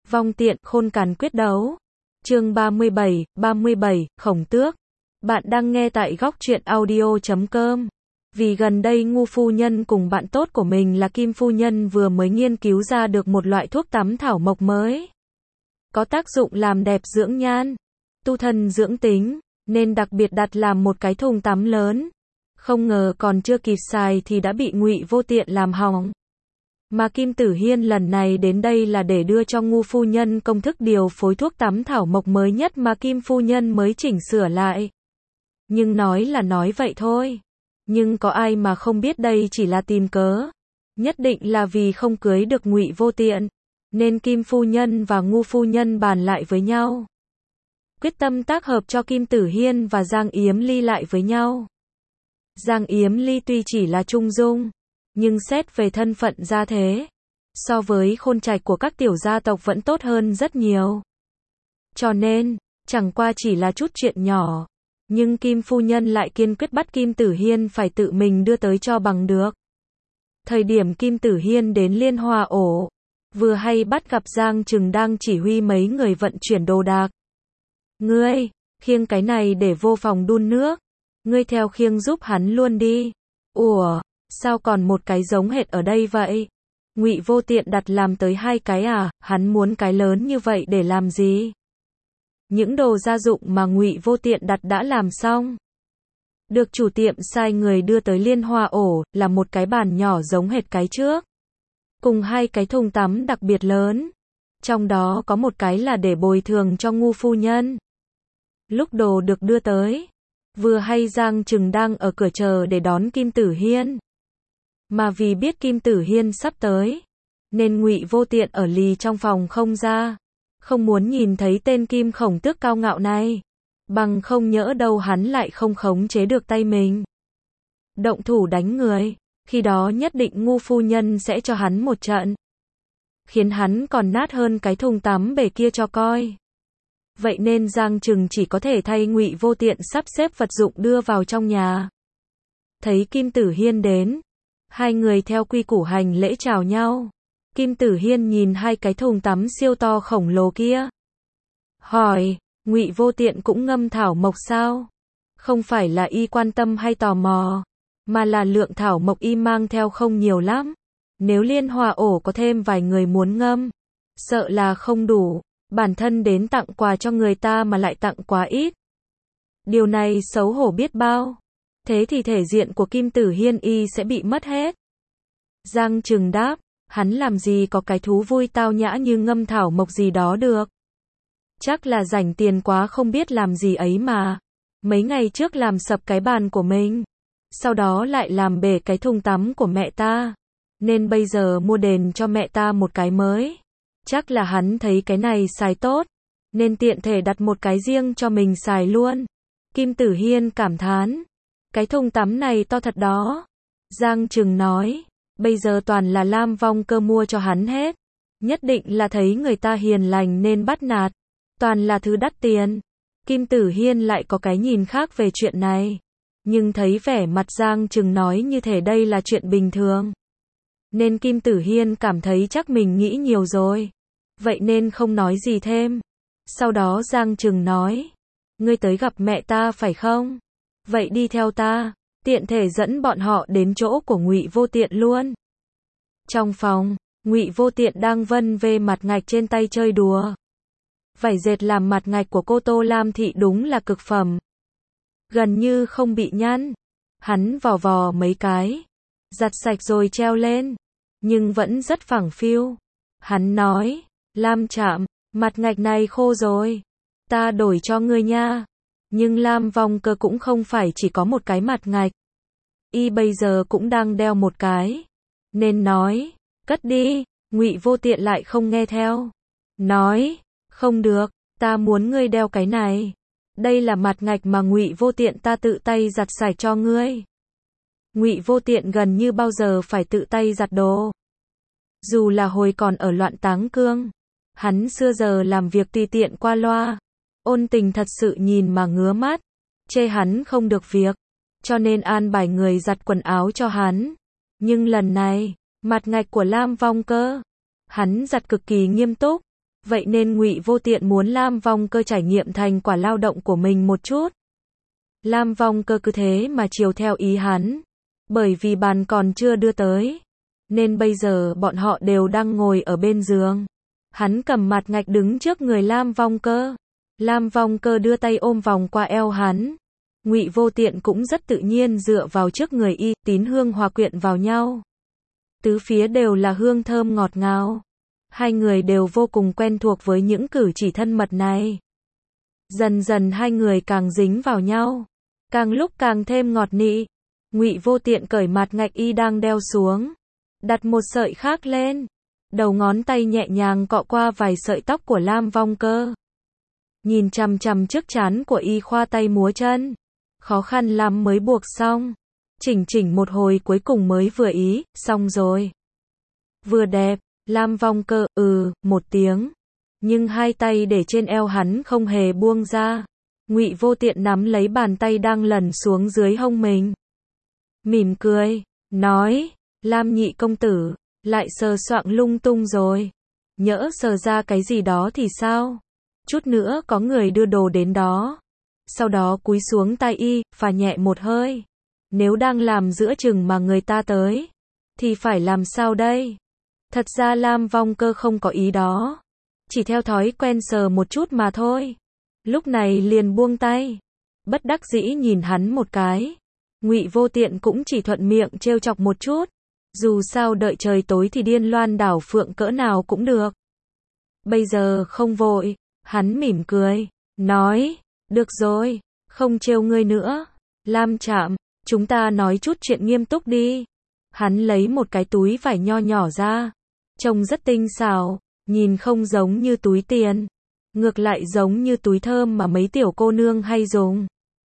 Vong tiện, khôn càn quyết đấu. Chương 37, Khổng Tước. Bạn đang nghe tại góc truyện audio.com. Vì gần đây Ngu phu nhân cùng bạn tốt của mình là Kim phu nhân vừa mới nghiên cứu ra được một loại thuốc tắm thảo mộc mới. Có tác dụng làm đẹp dưỡng nhan, tu thân dưỡng tính, nên đặc biệt đặt làm một cái thùng tắm lớn. Không ngờ còn chưa kịp xài thì đã bị Ngụy Vô Tiện làm hỏng. Mà Kim Tử Hiên lần này đến đây là để đưa cho Ngu phu nhân công thức điều phối thuốc tắm thảo mộc mới nhất mà Kim phu nhân mới chỉnh sửa lại. Nhưng nói là nói vậy thôi. Nhưng có ai mà không biết đây chỉ là tìm cớ. Nhất định là vì không cưới được Ngụy Vô Tiện, nên Kim phu nhân và Ngu phu nhân bàn lại với nhau. Quyết tâm tác hợp cho Kim Tử Hiên và Giang Yếm Ly lại với nhau. Giang Yếm Ly tuy chỉ là trung dung, nhưng xét về thân phận gia thế, so với khôn trạch của các tiểu gia tộc vẫn tốt hơn rất nhiều. Cho nên, chẳng qua chỉ là chút chuyện nhỏ, nhưng Kim phu nhân lại kiên quyết bắt Kim Tử Hiên phải tự mình đưa tới cho bằng được. Thời điểm Kim Tử Hiên đến Liên Hoa ổ, vừa hay bắt gặp Giang Trừng đang chỉ huy mấy người vận chuyển đồ đạc. Ngươi, khiêng cái này để vô phòng đun nước. Ngươi theo khiêng giúp hắn luôn đi. Ủa, sao còn một cái giống hệt ở đây vậy? Ngụy Vô Tiện đặt làm tới 2 cái à? Hắn muốn cái lớn như vậy để làm gì? Những đồ gia dụng mà Ngụy Vô Tiện đặt đã làm xong. Được chủ tiệm sai người đưa tới Liên Hoa ổ, là một cái bàn nhỏ giống hệt cái trước. Cùng 2 cái thùng tắm đặc biệt lớn. Trong đó có một cái là để bồi thường cho Ngu phu nhân. Lúc đồ được đưa tới, vừa hay Giang Trừng đang ở cửa chờ để đón Kim Tử Hiên. Mà vì biết Kim Tử Hiên sắp tới, nên Ngụy Vô Tiện ở lì trong phòng không ra. Không muốn nhìn thấy tên Kim Khổng Tước cao ngạo này. Bằng không nhỡ đâu hắn lại không khống chế được tay mình. Động thủ đánh người, khi đó nhất định Ngu phu nhân sẽ cho hắn một trận. Khiến hắn còn nát hơn cái thùng tắm bể kia cho coi. Vậy nên Giang Trừng chỉ có thể thay Ngụy Vô Tiện sắp xếp vật dụng đưa vào trong nhà. Thấy Kim Tử Hiên đến, 2 người theo quy củ hành lễ chào nhau. Kim Tử Hiên nhìn 2 cái thùng tắm siêu to khổng lồ kia. Hỏi, Ngụy Vô Tiện cũng ngâm thảo mộc sao? Không phải là y quan tâm hay tò mò, mà là lượng thảo mộc y mang theo không nhiều lắm. Nếu Liên Hoa ổ có thêm vài người muốn ngâm, sợ là không đủ. Bản thân đến tặng quà cho người ta mà lại tặng quá ít. Điều này xấu hổ biết bao. Thế thì thể diện của Kim Tử Hiên y sẽ bị mất hết. Giang Trừng đáp, hắn làm gì có cái thú vui tao nhã như ngâm thảo mộc gì đó được. Chắc là rảnh tiền quá không biết làm gì ấy mà. Mấy ngày trước làm sập cái bàn của mình, sau đó lại làm bể cái thùng tắm của mẹ ta, nên bây giờ mua đền cho mẹ ta một cái mới. Chắc là hắn thấy cái này xài tốt, nên tiện thể đặt một cái riêng cho mình xài luôn. Kim Tử Hiên cảm thán, cái thùng tắm này to thật đó. Giang Trừng nói, bây giờ toàn là Lam Vong Cơ mua cho hắn hết. Nhất định là thấy người ta hiền lành nên bắt nạt. Toàn là thứ đắt tiền. Kim Tử Hiên lại có cái nhìn khác về chuyện này. Nhưng thấy vẻ mặt Giang Trừng nói như thể đây là chuyện bình thường, nên Kim Tử Hiên cảm thấy chắc mình nghĩ nhiều rồi. Vậy nên không nói gì thêm. Sau đó Giang Trừng nói, ngươi tới gặp mẹ ta phải không? Vậy đi theo ta, tiện thể dẫn bọn họ đến chỗ của Ngụy Vô Tiện luôn. Trong phòng, Ngụy Vô Tiện đang vân vê mặt ngạch trên tay chơi đùa. Vải dệt làm mặt ngạch của cô Tô Lam Thị đúng là cực phẩm. Gần như không bị nhăn. Hắn vò vò mấy cái, giặt sạch rồi treo lên, nhưng vẫn rất phẳng phiu. Hắn nói, Lam Trạm, mặt ngạch này khô rồi, ta đổi cho ngươi nha. Nhưng Lam Vong Cơ cũng không phải chỉ có một cái mặt ngạch. Y bây giờ cũng đang đeo một cái, nên nói, cất đi. Ngụy Vô Tiện lại không nghe theo. Nói, không được, ta muốn ngươi đeo cái này. Đây là mặt ngạch mà Ngụy Vô Tiện ta tự tay giặt sạch cho ngươi. Ngụy Vô Tiện gần như bao giờ phải tự tay giặt đồ. Dù là hồi còn ở Loạn Táng Cương, hắn xưa giờ làm việc tùy tiện qua loa. Ôn Tình thật sự nhìn mà ngứa mắt, chê hắn không được việc, cho nên an bài người giặt quần áo cho hắn. Nhưng lần này, mặt ngạch của Lam Vong Cơ, hắn giặt cực kỳ nghiêm túc, Vậy nên Ngụy Vô Tiện muốn Lam Vong Cơ trải nghiệm thành quả lao động của mình một chút. Lam Vong Cơ cứ thế mà chiều theo ý hắn. Bởi vì bàn còn chưa đưa tới, nên bây giờ bọn họ đều đang ngồi ở bên giường. Hắn cầm mặt ngạch đứng trước người Lam Vong Cơ. Lam Vong Cơ đưa tay ôm vòng qua eo hắn. Ngụy Vô Tiện cũng rất tự nhiên dựa vào trước người y, tín hương hòa quyện vào nhau. Tứ phía đều là hương thơm ngọt ngào. Hai người đều vô cùng quen thuộc với những cử chỉ thân mật này. Dần dần hai người càng dính vào nhau, càng lúc càng thêm ngọt nị. Ngụy Vô Tiện cởi mặt ngạch y đang đeo xuống, đặt một sợi khác lên. Đầu ngón tay nhẹ nhàng cọ qua vài sợi tóc của Lam Vong Cơ. Nhìn chằm chằm trước trán của y khoa tay múa chân. Khó khăn lắm mới buộc xong. Chỉnh một hồi cuối cùng mới vừa ý, xong rồi. Vừa đẹp, Lam Vong Cơ, một tiếng. Nhưng hai tay để trên eo hắn không hề buông ra. Ngụy Vô Tiện nắm lấy bàn tay đang lẩn xuống dưới hông mình. Mỉm cười, nói, Lam nhị công tử, lại sờ soạng lung tung rồi. Nhỡ sờ ra cái gì đó thì sao? Chút nữa có người đưa đồ đến đó. Sau đó cúi xuống tai y, phà nhẹ một hơi. Nếu đang làm giữa chừng mà người ta tới, thì phải làm sao đây? Thật ra Lam Vong Cơ không có ý đó. Chỉ theo thói quen sờ một chút mà thôi. Lúc này liền buông tay. Bất đắc dĩ nhìn hắn một cái. Ngụy Vô Tiện cũng chỉ thuận miệng trêu chọc một chút. Dù sao đợi trời tối thì điên loan đảo phượng cỡ nào cũng được. Bây giờ không vội. Hắn mỉm cười, nói, được rồi, không trêu ngươi nữa. Lam Trạm, chúng ta nói chút chuyện nghiêm túc đi. Hắn lấy một cái túi vải nho nhỏ ra. Trông rất tinh xảo, nhìn không giống như túi tiền. Ngược lại giống như túi thơm mà mấy tiểu cô nương hay dùng.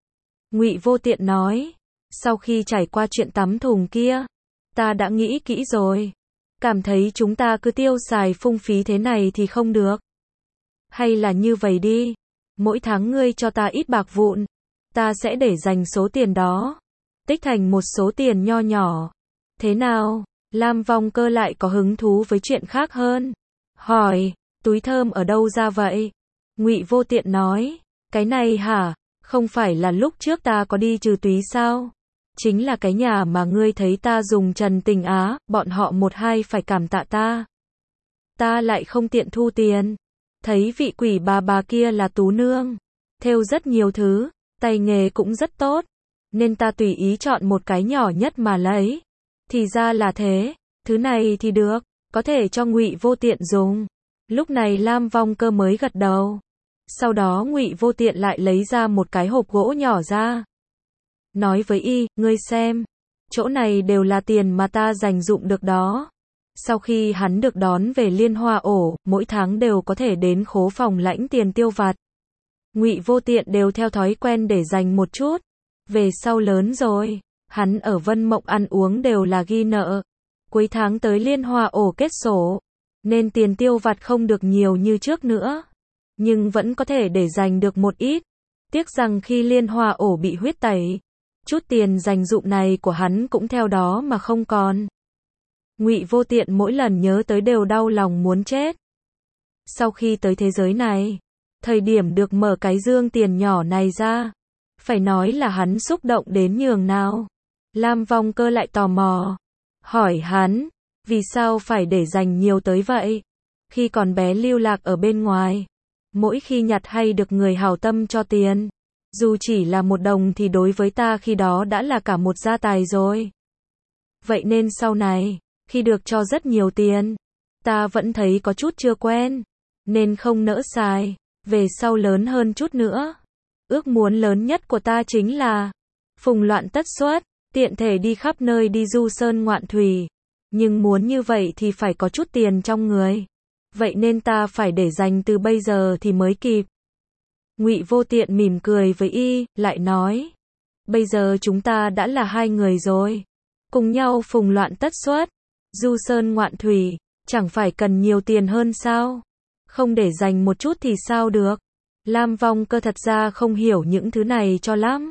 Ngụy Vô Tiện nói, sau khi trải qua chuyện tắm thùng kia, ta đã nghĩ kỹ rồi. Cảm thấy chúng ta cứ tiêu xài phung phí thế này thì không được. Hay là như vậy đi, mỗi tháng ngươi cho ta ít bạc vụn, ta sẽ để dành số tiền đó, tích thành một số tiền nho nhỏ. Thế nào? Lam Vong Cơ lại có hứng thú với chuyện khác hơn. Hỏi, túi thơm ở đâu ra vậy? Ngụy Vô Tiện nói, cái này hả? Không phải là lúc trước ta có đi trừ túy sao? Chính là cái nhà mà ngươi thấy ta dùng Trần Tình Á, bọn họ một hai phải cảm tạ ta. Ta lại không tiện thu tiền. Thấy vị quỷ bà kia là tú nương, thêu rất nhiều thứ, tay nghề cũng rất tốt, nên ta tùy ý chọn một cái nhỏ nhất mà lấy. Thì ra là thế, thứ này thì được, có thể cho Ngụy Vô Tiện dùng. Lúc này Lam Vong Cơ mới gật đầu. Sau đó Ngụy Vô Tiện lại lấy ra một cái hộp gỗ nhỏ ra. Nói với y, ngươi xem, chỗ này đều là tiền mà ta dành dụm được đó. Sau khi hắn được đón về Liên Hoa ổ, mỗi tháng đều có thể đến khố phòng lãnh tiền tiêu vặt. Ngụy Vô Tiện đều theo thói quen để dành một chút. Về sau lớn rồi, hắn ở Vân Mộng ăn uống đều là ghi nợ. Cuối tháng tới Liên Hoa ổ kết sổ, nên tiền tiêu vặt không được nhiều như trước nữa. Nhưng vẫn có thể để dành được một ít. Tiếc rằng khi Liên Hoa ổ bị huyết tẩy, chút tiền dành dụm này của hắn cũng theo đó mà không còn. Ngụy Vô Tiện mỗi lần nhớ tới đều đau lòng muốn chết. Sau khi tới thế giới này, thời điểm được mở cái dương tiền nhỏ này ra, phải nói là hắn xúc động đến nhường nào. Lam Vong Cơ lại tò mò, hỏi hắn, vì sao phải để dành nhiều tới vậy? Khi còn bé lưu lạc ở bên ngoài, mỗi khi nhặt hay được người hảo tâm cho tiền, dù chỉ là 1 đồng thì đối với ta khi đó đã là cả một gia tài rồi. Vậy nên sau này, khi được cho rất nhiều tiền, ta vẫn thấy có chút chưa quen, nên không nỡ xài. Về sau lớn hơn chút nữa, ước muốn lớn nhất của ta chính là phùng loạn tất xuất, tiện thể đi khắp nơi đi du sơn ngoạn thủy. Nhưng muốn như vậy thì phải có chút tiền trong người. Vậy nên ta phải để dành từ bây giờ thì mới kịp. Ngụy Vô Tiện mỉm cười với y, lại nói, bây giờ chúng ta đã là 2 người rồi, cùng nhau phùng loạn tất xuất, du sơn ngoạn thủy, chẳng phải cần nhiều tiền hơn sao? Không để dành một chút thì sao được? Lam Vong Cơ thật ra không hiểu những thứ này cho lắm.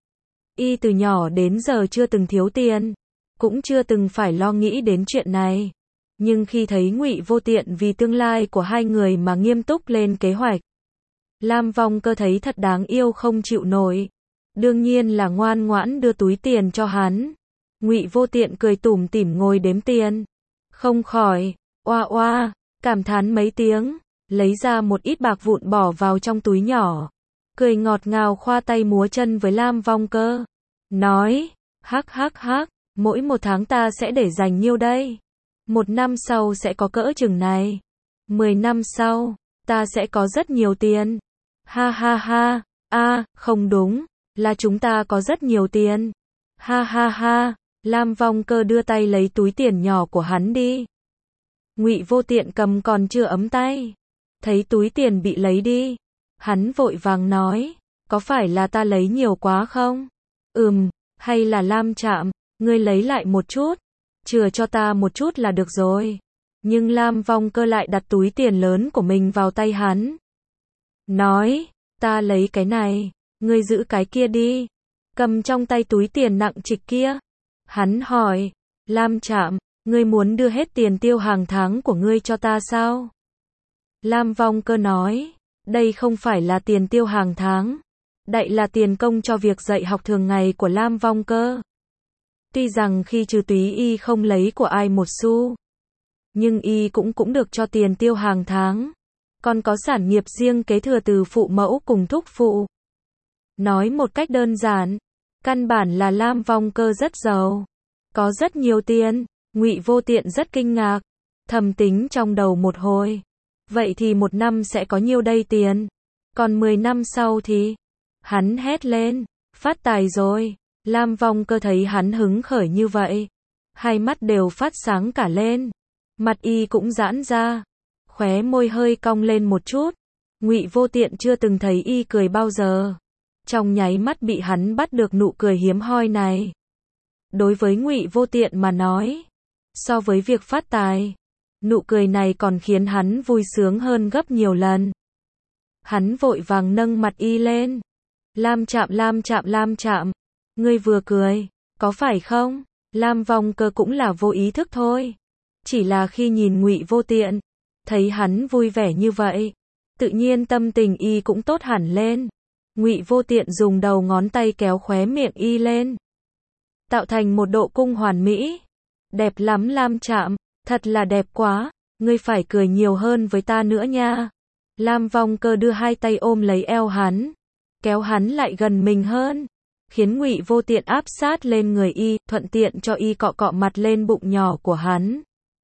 Y từ nhỏ đến giờ chưa từng thiếu tiền, cũng chưa từng phải lo nghĩ đến chuyện này. Nhưng khi thấy Ngụy Vô Tiện vì tương lai của hai người mà nghiêm túc lên kế hoạch, Lam Vong Cơ thấy thật đáng yêu không chịu nổi. Đương nhiên là ngoan ngoãn đưa túi tiền cho hắn. Ngụy Vô Tiện cười tủm tỉm ngồi đếm tiền. Không khỏi, oa oa, cảm thán mấy tiếng, lấy ra một ít bạc vụn bỏ vào trong túi nhỏ. Cười ngọt ngào khoa tay múa chân với Lam Vong Cơ. Nói, hắc hắc hắc, mỗi một tháng ta sẽ để dành nhiêu đây? 1 năm sau sẽ có cỡ chừng này. 10 năm sau, ta sẽ có rất nhiều tiền. Ha ha ha, không đúng, là chúng ta có rất nhiều tiền. Ha ha ha, Lam Vong Cơ đưa tay lấy túi tiền nhỏ của hắn đi. Ngụy Vô Tiện cầm còn chưa ấm tay. Thấy túi tiền bị lấy đi. Hắn vội vàng nói, có phải là ta lấy nhiều quá không? Hay là Lam Trạm, ngươi lấy lại một chút. Chừa cho ta một chút là được rồi. Nhưng Lam Vong Cơ lại đặt túi tiền lớn của mình vào tay hắn. Nói, ta lấy cái này, ngươi giữ cái kia đi. Cầm trong tay túi tiền nặng trịch kia. Hắn hỏi, Lam Trạm, ngươi muốn đưa hết tiền tiêu hàng tháng của ngươi cho ta sao? Lam Vong Cơ nói, đây không phải là tiền tiêu hàng tháng. Đây là tiền công cho việc dạy học thường ngày của Lam Vong Cơ. Tuy rằng khi trừ túy y không lấy của ai một xu, nhưng y cũng được cho tiền tiêu hàng tháng. Còn có sản nghiệp riêng kế thừa từ phụ mẫu cùng thúc phụ. Nói một cách đơn giản, căn bản là Lam Vong Cơ rất giàu. Có rất nhiều tiền. Ngụy Vô Tiện rất kinh ngạc. Thầm tính trong đầu một hồi. Vậy thì 1 năm sẽ có nhiêu đây tiền? Còn 10 năm sau thì... Hắn hét lên. Phát tài rồi. Lam Vong Cơ thấy hắn hứng khởi như vậy. Hai mắt đều phát sáng cả lên. Mặt y cũng giãn ra. Khóe môi hơi cong lên một chút. Ngụy Vô Tiện chưa từng thấy y cười bao giờ. Trong nháy mắt bị hắn bắt được nụ cười hiếm hoi này. Đối với Ngụy Vô Tiện mà nói, so với việc phát tài, nụ cười này còn khiến hắn vui sướng hơn gấp nhiều lần. Hắn vội vàng nâng mặt y lên. Lam Trạm, Lam Trạm, Lam Trạm, ngươi vừa cười, có phải không? Lam Vong Cơ cũng là vô ý thức thôi. Chỉ là khi nhìn Ngụy Vô Tiện, thấy hắn vui vẻ như vậy, tự nhiên tâm tình y cũng tốt hẳn lên. Ngụy Vô Tiện dùng đầu ngón tay kéo khóe miệng y lên, tạo thành một độ cung hoàn mỹ. Đẹp lắm Lam Trạm, thật là đẹp quá, ngươi phải cười nhiều hơn với ta nữa nha. Lam Vong Cơ đưa hai tay ôm lấy eo hắn, kéo hắn lại gần mình hơn, khiến Ngụy Vô Tiện áp sát lên người y, thuận tiện cho y cọ cọ mặt lên bụng nhỏ của hắn.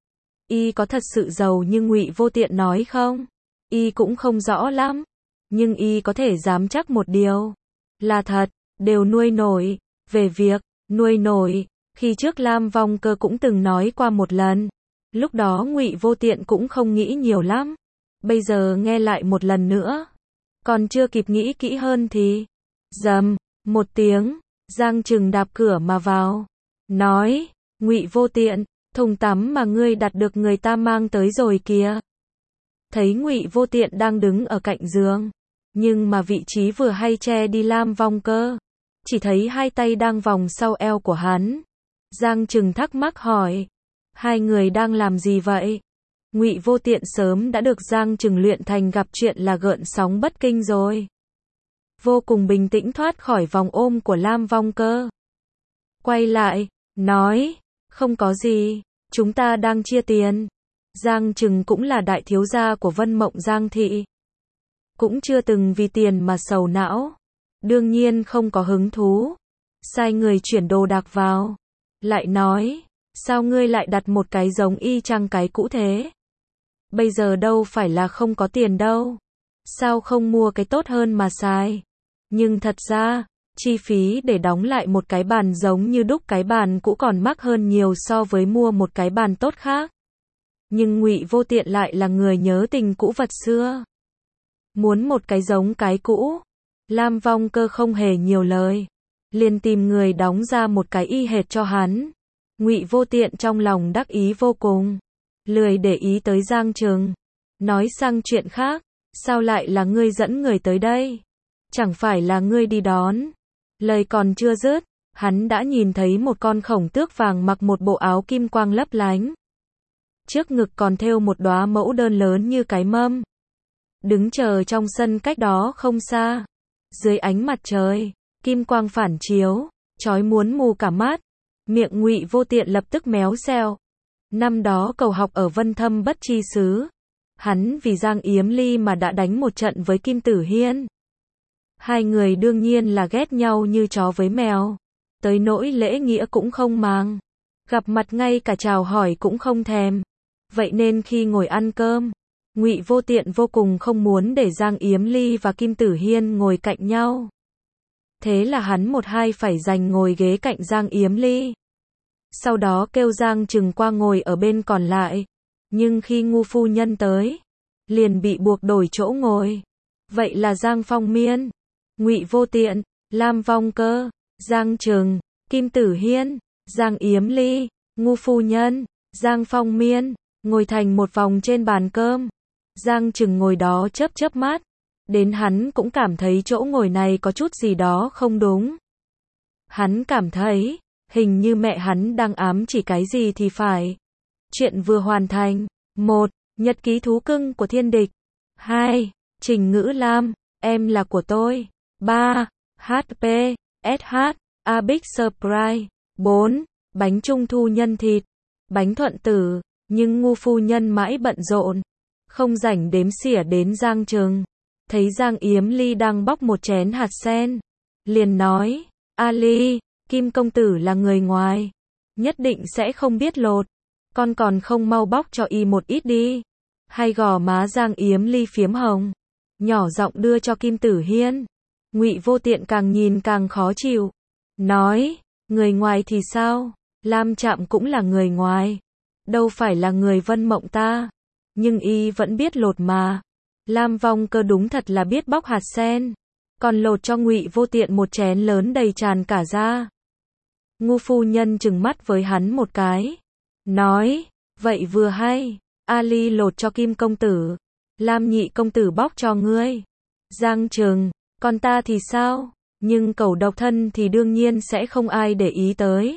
Y có thật sự giàu như Ngụy Vô Tiện nói không? Y cũng không rõ lắm, nhưng y có thể dám chắc một điều, là thật, đều nuôi nổi. Về việc nuôi nổi, khi trước Lam Vong Cơ cũng từng nói qua một lần. Lúc đó Ngụy Vô Tiện cũng không nghĩ nhiều lắm. Bây giờ nghe lại một lần nữa, còn chưa kịp nghĩ kỹ hơn thì rầm một tiếng, Giang Trừng đạp cửa mà vào, nói, Ngụy Vô Tiện, thùng tắm mà ngươi đặt được người ta mang tới rồi kìa. Thấy Ngụy Vô Tiện đang đứng ở cạnh giường, nhưng mà vị trí vừa hay che đi Lam Vong Cơ, chỉ thấy hai tay đang vòng sau eo của hắn. Giang Trừng thắc mắc hỏi, hai người đang làm gì vậy? Ngụy Vô Tiện sớm đã được Giang Trừng luyện thành gặp chuyện là gợn sóng bất kinh rồi. Vô cùng bình tĩnh thoát khỏi vòng ôm của Lam Vong Cơ. Quay lại, nói, không có gì, chúng ta đang chia tiền. Giang Trừng cũng là đại thiếu gia của Vân Mộng Giang Thị. Cũng chưa từng vì tiền mà sầu não. Đương nhiên không có hứng thú. Sai người chuyển đồ đạc vào. Lại nói, sao ngươi lại đặt một cái giống y chang cái cũ thế? Bây giờ đâu phải là không có tiền đâu. Sao không mua cái tốt hơn mà xài? Nhưng thật ra, chi phí để đóng lại một cái bàn giống như đúc cái bàn cũ còn mắc hơn nhiều so với mua một cái bàn tốt khác. Nhưng Ngụy Vô Tiện lại là người nhớ tình cũ vật xưa. Muốn một cái giống cái cũ. Lam Vong Cơ không hề nhiều lời, liền tìm người đóng ra một cái y hệt cho hắn. Ngụy Vô Tiện trong lòng đắc ý vô cùng, lười để ý tới Giang Trừng. Nói sang chuyện khác, sao lại là ngươi dẫn người tới đây? Chẳng phải là ngươi đi đón? Lời còn chưa dứt, hắn đã nhìn thấy một con khổng tước vàng mặc một bộ áo kim quang lấp lánh. trước ngực còn thêu một đóa mẫu đơn lớn như cái mâm. Đứng chờ trong sân cách đó không xa. Dưới ánh mặt trời, kim quang phản chiếu, chói muốn mù cả mắt. Miệng Ngụy Vô Tiện lập tức méo xeo. Năm đó cậu học ở Vân Thâm Bất Chi Xứ. Hắn vì Giang Yếm Ly mà đã đánh một trận với Kim Tử Hiên. Hai người đương nhiên là ghét nhau như chó với mèo. Tới nỗi lễ nghĩa cũng không màng. Gặp mặt ngay cả chào hỏi cũng không thèm. Vậy nên khi ngồi ăn cơm, Ngụy Vô Tiện vô cùng không muốn để Giang Yếm Ly và Kim Tử Hiên ngồi cạnh nhau. Thế là hắn một hai phải giành ngồi ghế cạnh Giang Yếm Ly. Sau đó kêu Giang Trừng qua ngồi ở bên còn lại. Nhưng khi Ngu phu nhân tới, liền bị buộc đổi chỗ ngồi. Vậy là Giang Phong Miên, Ngụy Vô Tiện, Lam Vong Cơ, Giang Trừng, Kim Tử Hiên, Giang Yếm Ly, Ngu phu nhân, Giang Phong Miên, ngồi thành một vòng trên bàn cơm. Giang Trừng ngồi đó chớp chớp mắt. Đến hắn cũng cảm thấy chỗ ngồi này có chút gì đó không đúng. Hắn cảm thấy, hình như mẹ hắn đang ám chỉ cái gì thì phải. Chuyện vừa hoàn thành. 1. Nhật ký thú cưng của thiên địch. 2. Trình Ngữ Lam, em là của tôi. 3. HP, SH, A Big Surprise. 4. Bánh trung thu nhân thịt. Bánh thuận tử, nhưng Ngu phu nhân mãi bận rộn. Không rảnh đếm xỉa đến Giang Trừng. Thấy Giang Yếm Ly đang bóc một chén hạt sen. Liền nói, A Ly, Kim công tử là người ngoài. Nhất định sẽ không biết lột. Con còn không mau bóc cho y một ít đi. Hay gò má Giang Yếm Ly phiếm hồng. Nhỏ giọng đưa cho Kim Tử Hiên. Ngụy Vô Tiện càng nhìn càng khó chịu. Nói, người ngoài thì sao? Lam Trạm cũng là người ngoài. Đâu phải là người Vân Mộng ta. Nhưng y vẫn biết lột mà. Lam Vong Cơ đúng thật là biết bóc hạt sen. Còn lột cho Ngụy Vô Tiện một chén lớn đầy tràn cả ra. Ngu phu nhân trừng mắt với hắn một cái. Nói, vậy vừa hay. A Ly lột cho Kim công tử. Lam nhị công tử bóc cho ngươi. Giang Trừng, còn ta thì sao? Nhưng cẩu độc thân thì đương nhiên sẽ không ai để ý tới.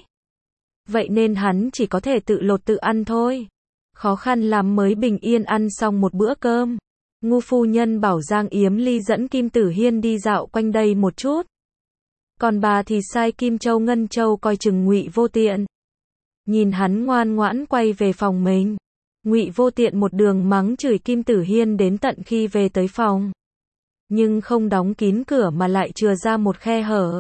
Vậy nên hắn chỉ có thể tự lột tự ăn thôi. Khó khăn lắm mới bình yên ăn xong một bữa cơm. Ngu phu nhân bảo Giang Yếm Ly dẫn Kim Tử Hiên đi dạo quanh đây một chút. Còn bà thì sai Kim Châu Ngân Châu coi chừng Ngụy Vô Tiện. Nhìn hắn ngoan ngoãn quay về phòng mình. Ngụy Vô Tiện một đường mắng chửi Kim Tử Hiên đến tận khi về tới phòng. Nhưng không đóng kín cửa mà lại chừa ra một khe hở.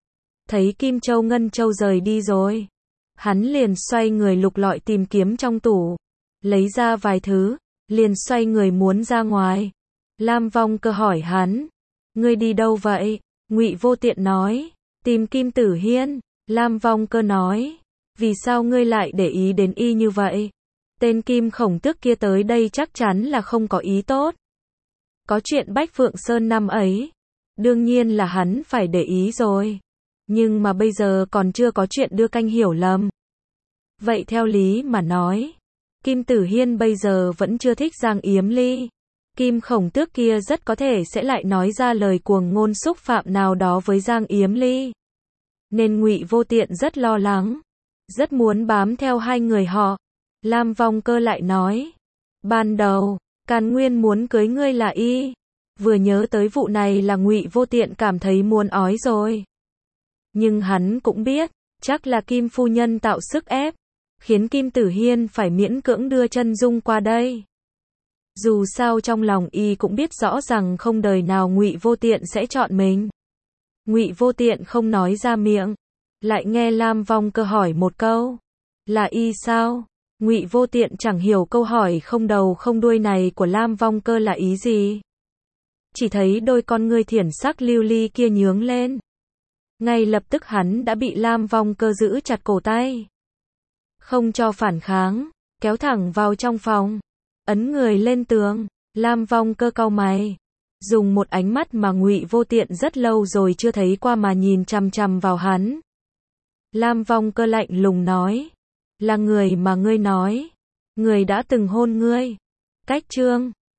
Thấy Kim Châu Ngân Châu rời đi rồi. Hắn liền xoay người lục lọi tìm kiếm trong tủ. Lấy ra vài thứ. Liền xoay người muốn ra ngoài. Lam Vong Cơ hỏi hắn. Ngươi đi đâu vậy? Ngụy Vô Tiện nói. Tìm Kim Tử Hiên. Lam Vong Cơ nói. Vì sao ngươi lại để ý đến y như vậy? Tên Kim Khổng Tước kia tới đây chắc chắn là không có ý tốt. Có chuyện Bách Phượng Sơn năm ấy. Đương nhiên là hắn phải để ý rồi. Nhưng mà bây giờ còn chưa có chuyện đưa canh hiểu lầm. Vậy theo lý mà nói. Kim Tử Hiên bây giờ vẫn chưa thích Giang Yếm Ly. Kim Khổng Tước kia rất có thể sẽ lại nói ra lời cuồng ngôn xúc phạm nào đó với Giang Yếm Ly. Nên Ngụy Vô Tiện rất lo lắng. Rất muốn bám theo hai người họ. Lam Vong Cơ lại nói. Ban đầu, Càn Nguyên muốn cưới ngươi là y. Vừa nhớ tới vụ này là Ngụy Vô Tiện cảm thấy muốn ói rồi. Nhưng hắn cũng biết, chắc là Kim phu nhân tạo sức ép. Khiến Kim Tử Hiên phải miễn cưỡng đưa chân dung qua đây. Dù sao trong lòng y cũng biết rõ rằng không đời nào Ngụy Vô Tiện sẽ chọn mình. Ngụy Vô Tiện không nói ra miệng. Lại nghe Lam Vong Cơ hỏi một câu. Là y sao? Ngụy Vô Tiện chẳng hiểu câu hỏi không đầu không đuôi này của Lam Vong Cơ là ý gì. Chỉ thấy đôi con ngươi thiển sắc lưu ly kia nhướng lên. Ngay lập tức hắn đã bị Lam Vong Cơ giữ chặt cổ tay. Không cho phản kháng, kéo thẳng vào trong phòng. Ấn người lên tường. Lam Vong Cơ cau mày. Dùng một ánh mắt mà Ngụy Vô Tiện rất lâu rồi chưa thấy qua mà nhìn chằm chằm vào hắn. Lam Vong Cơ lạnh lùng nói. Là người mà ngươi nói. Người đã từng hôn ngươi. Cách chương